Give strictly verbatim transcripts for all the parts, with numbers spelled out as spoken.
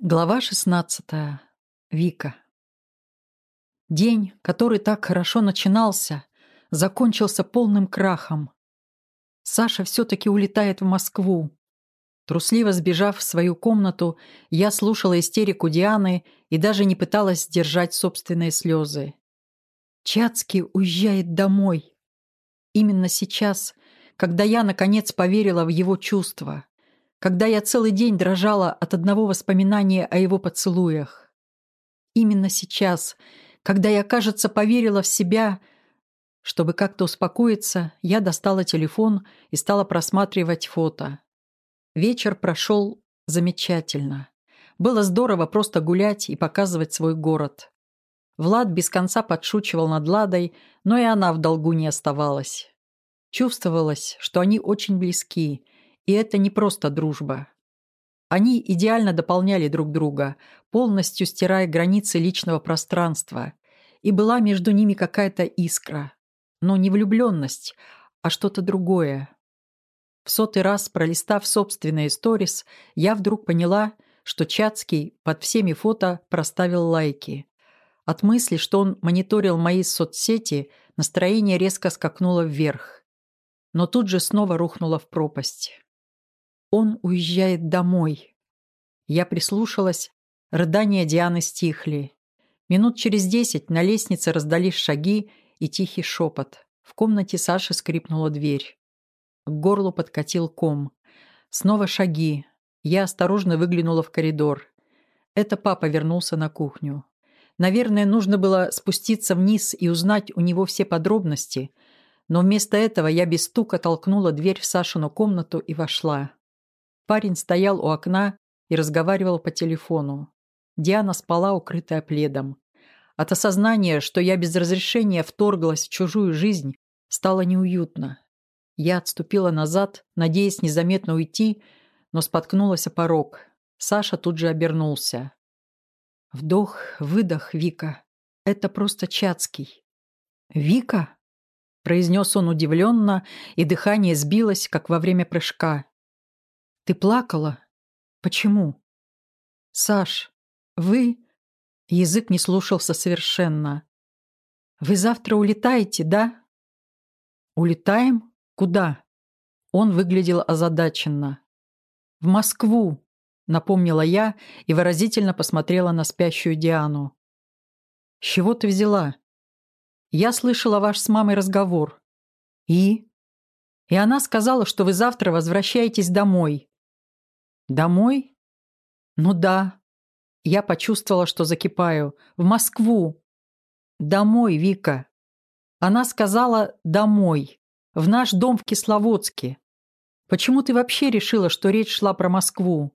Глава шестнадцатая. Вика. День, который так хорошо начинался, закончился полным крахом. Саша все-таки улетает в Москву. Трусливо сбежав в свою комнату, я слушала истерику Дианы и даже не пыталась сдержать собственные слезы. Чацкий уезжает домой. Именно сейчас, когда я, наконец, поверила в его чувства, когда я целый день дрожала от одного воспоминания о его поцелуях. Именно сейчас, когда я, кажется, поверила в себя. Чтобы как-то успокоиться, я достала телефон и стала просматривать фото. Вечер прошел замечательно. Было здорово просто гулять и показывать свой город. Влад без конца подшучивал над Ладой, но и она в долгу не оставалась. Чувствовалось, что они очень близки, и это не просто дружба. Они идеально дополняли друг друга, полностью стирая границы личного пространства, и была между ними какая-то искра. Но не влюбленность, а что-то другое. В сотый раз, пролистав собственные сторис, я вдруг поняла, что Чацкий под всеми фото проставил лайки. От мысли, что он мониторил мои соцсети, настроение резко скакнуло вверх. Но тут же снова рухнуло в пропасть. Он уезжает домой. Я прислушалась, рыдания Дианы стихли. Минут через десять на лестнице раздались шаги и тихий шепот. В комнате Саши скрипнула дверь. К горлу подкатил ком. Снова шаги. Я осторожно выглянула в коридор. Это папа вернулся на кухню. Наверное, нужно было спуститься вниз и узнать у него все подробности, но вместо этого я без стука толкнула дверь в Сашину комнату и вошла. Парень стоял у окна и разговаривал по телефону. Диана спала, укрытая пледом. От осознания, что я без разрешения вторглась в чужую жизнь, стало неуютно. Я отступила назад, надеясь незаметно уйти, но споткнулась о порог. Саша тут же обернулся. Вдох, выдох, Вика. Это просто Чацкий. «Вика?» – произнес он удивленно, и дыхание сбилось, как во время прыжка. «Ты плакала? Почему?» «Саш, вы...» Язык не слушался совершенно. «Вы завтра улетаете, да?» «Улетаем? Куда?» Он выглядел озадаченно. «В Москву», — напомнила я и выразительно посмотрела на спящую Диану. «С чего ты взяла?» «Я слышала ваш с мамой разговор». «И?» «И она сказала, что вы завтра возвращаетесь домой». «Домой?» «Ну да». Я почувствовала, что закипаю. «В Москву». «Домой, Вика». Она сказала «домой». В наш дом в Кисловодске. Почему ты вообще решила, что речь шла про Москву?»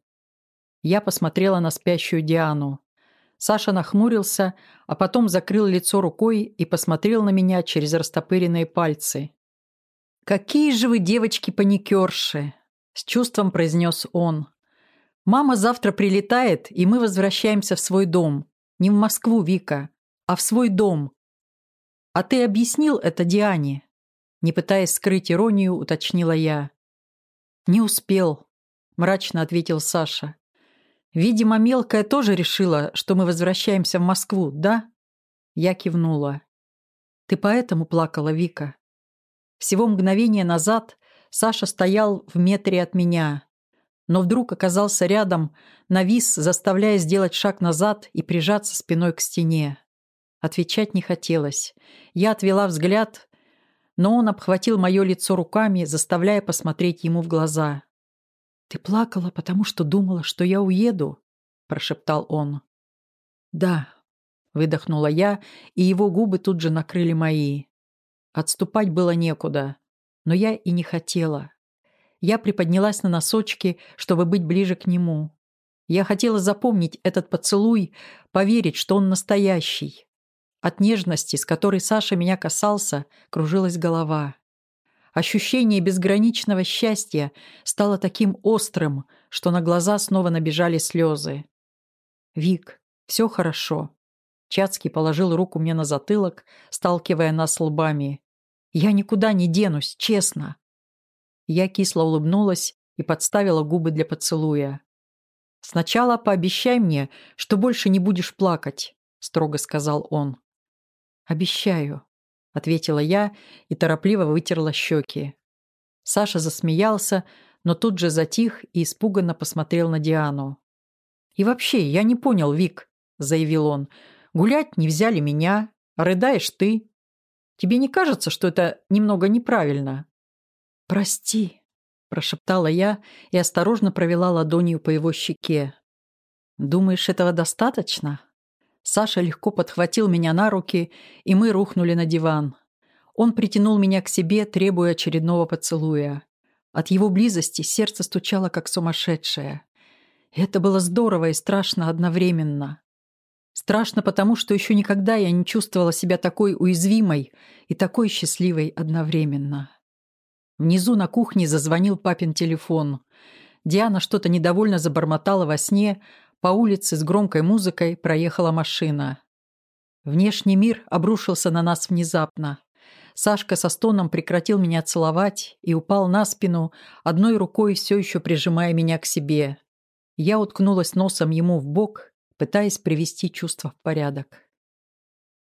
Я посмотрела на спящую Диану. Саша нахмурился, а потом закрыл лицо рукой и посмотрел на меня через растопыренные пальцы. «Какие же вы девочки-паникерши!» — с чувством произнес он. «Мама завтра прилетает, и мы возвращаемся в свой дом. Не в Москву, Вика, а в свой дом. А ты объяснил это Диане?» Не пытаясь скрыть иронию, уточнила я. «Не успел», — мрачно ответил Саша. «Видимо, мелкая тоже решила, что мы возвращаемся в Москву, да?» Я кивнула. «Ты поэтому плакала, Вика?» Всего мгновение назад Саша стоял в метре от меня, но вдруг оказался рядом, навис, заставляя сделать шаг назад и прижаться спиной к стене. Отвечать не хотелось. Я отвела взгляд, но он обхватил мое лицо руками, заставляя посмотреть ему в глаза. «Ты плакала, потому что думала, что я уеду?» – прошептал он. «Да», – выдохнула я, и его губы тут же накрыли мои. Отступать было некуда, но я и не хотела. Я приподнялась на носочки, чтобы быть ближе к нему. Я хотела запомнить этот поцелуй, поверить, что он настоящий. От нежности, с которой Саша меня касался, кружилась голова. Ощущение безграничного счастья стало таким острым, что на глаза снова набежали слезы. «Вик, все хорошо». Чацкий положил руку мне на затылок, сталкивая нас лбами. «Я никуда не денусь, честно». Я кисло улыбнулась и подставила губы для поцелуя. «Сначала пообещай мне, что больше не будешь плакать», — строго сказал он. «Обещаю», — ответила я и торопливо вытерла щеки. Саша засмеялся, но тут же затих и испуганно посмотрел на Диану. «И вообще, я не понял, Вик», — заявил он. «Гулять не взяли меня, а рыдаешь ты. Тебе не кажется, что это немного неправильно?» «Прости», — прошептала я и осторожно провела ладонью по его щеке. «Думаешь, этого достаточно?» Саша легко подхватил меня на руки, и мы рухнули на диван. Он притянул меня к себе, требуя очередного поцелуя. От его близости сердце стучало, как сумасшедшее. И это было здорово и страшно одновременно. Страшно потому, что еще никогда я не чувствовала себя такой уязвимой и такой счастливой одновременно. Внизу на кухне зазвонил папин телефон. Диана что-то недовольно забормотала во сне, по улице с громкой музыкой проехала машина. Внешний мир обрушился на нас внезапно. Сашка со стоном прекратил меня целовать и упал на спину, одной рукой все еще прижимая меня к себе. Я уткнулась носом ему в бок, пытаясь привести чувства в порядок.